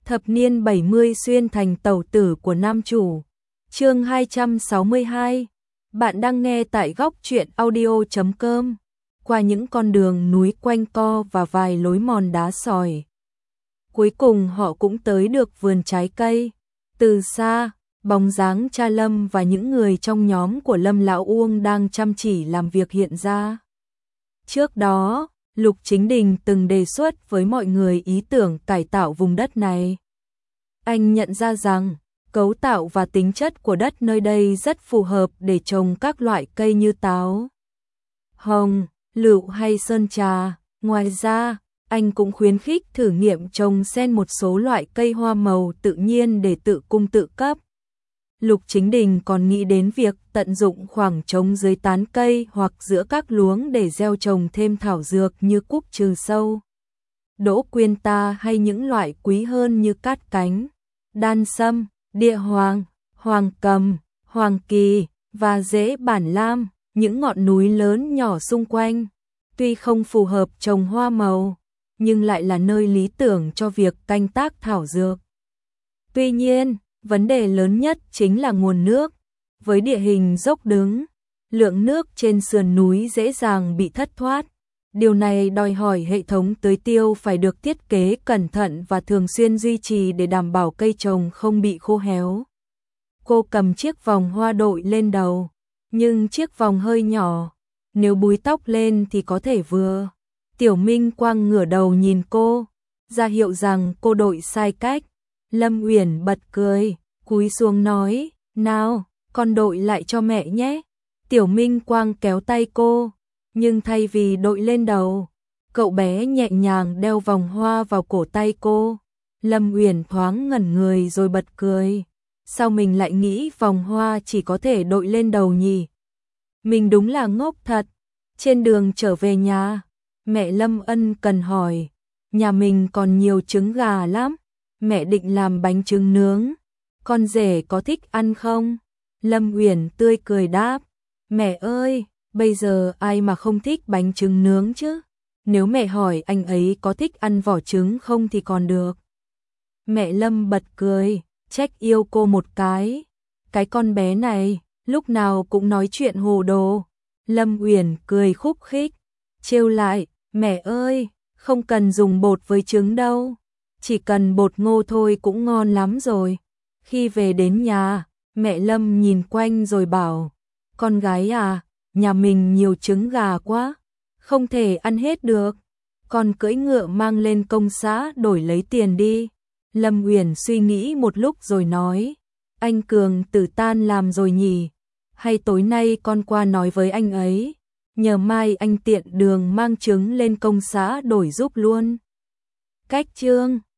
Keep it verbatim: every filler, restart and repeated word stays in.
Thập niên bảy mươi xuyên thành tẩu tử của nam chủ. Chương hai trăm sáu mươi hai. Bạn đang nghe tại góc truyện audio chấm com. Qua những con đường núi quanh co và vài lối mòn đá sỏi, cuối cùng họ cũng tới được vườn trái cây. Từ xa, bóng dáng cha Lâm và những người trong nhóm của Lâm Lão Uông đang chăm chỉ làm việc hiện ra. Trước đó, Lục Chính Đình từng đề xuất với mọi người ý tưởng cải tạo vùng đất này. Anh nhận ra rằng, cấu tạo và tính chất của đất nơi đây rất phù hợp để trồng các loại cây như táo, hồng, lựu hay sơn trà. Ngoài ra, anh cũng khuyến khích thử nghiệm trồng xen một số loại cây hoa màu tự nhiên để tự cung tự cấp. Lục Chính Đình còn nghĩ đến việc tận dụng khoảng trống dưới tán cây hoặc giữa các luống để gieo trồng thêm thảo dược như cúc trừ sâu, đỗ quyên ta hay những loại quý hơn như cát cánh, đan sâm, địa hoàng, hoàng cầm, hoàng kỳ và rễ bản lam, những ngọn núi lớn nhỏ xung quanh. Tuy không phù hợp trồng hoa màu, nhưng lại là nơi lý tưởng cho việc canh tác thảo dược. Tuy nhiên, vấn đề lớn nhất chính là nguồn nước. Với địa hình dốc đứng, lượng nước trên sườn núi dễ dàng bị thất thoát. Điều này đòi hỏi hệ thống tưới tiêu phải được thiết kế cẩn thận và thường xuyên duy trì để đảm bảo cây trồng không bị khô héo. Cô cầm chiếc vòng hoa đội lên đầu, nhưng chiếc vòng hơi nhỏ, nếu búi tóc lên thì có thể vừa. Tiểu Minh Quang ngửa đầu nhìn cô, ra hiệu rằng cô đội sai cách. Lâm Uyển bật cười, cúi xuống nói, nào, con đội lại cho mẹ nhé. Tiểu Minh Quang kéo tay cô, nhưng thay vì đội lên đầu, cậu bé nhẹ nhàng đeo vòng hoa vào cổ tay cô. Lâm Uyển thoáng ngẩn người rồi bật cười. Sao mình lại nghĩ vòng hoa chỉ có thể đội lên đầu nhỉ? Mình đúng là ngốc thật. Trên đường trở về nhà, mẹ Lâm ân cần hỏi, nhà mình còn nhiều trứng gà lắm, mẹ định làm bánh trứng nướng, con rể có thích ăn không? Lâm Uyển tươi cười đáp, mẹ ơi, bây giờ ai mà không thích bánh trứng nướng chứ? Nếu mẹ hỏi anh ấy có thích ăn vỏ trứng không thì còn được. Mẹ Lâm bật cười, trách yêu cô một cái. Cái con bé này, lúc nào cũng nói chuyện hồ đồ. Lâm Uyển cười khúc khích, trêu lại, mẹ ơi, không cần dùng bột với trứng đâu, chỉ cần bột ngô thôi cũng ngon lắm rồi. Khi về đến nhà, mẹ Lâm nhìn quanh rồi bảo, con gái à, nhà mình nhiều trứng gà quá, không thể ăn hết được, con cưỡi ngựa mang lên công xã đổi lấy tiền đi. Lâm Uyển suy nghĩ một lúc rồi nói, anh Cường Tử tan làm rồi nhỉ? Hay tối nay con qua nói với anh ấy, nhờ mai anh tiện đường mang trứng lên công xã đổi giúp luôn. Cách chương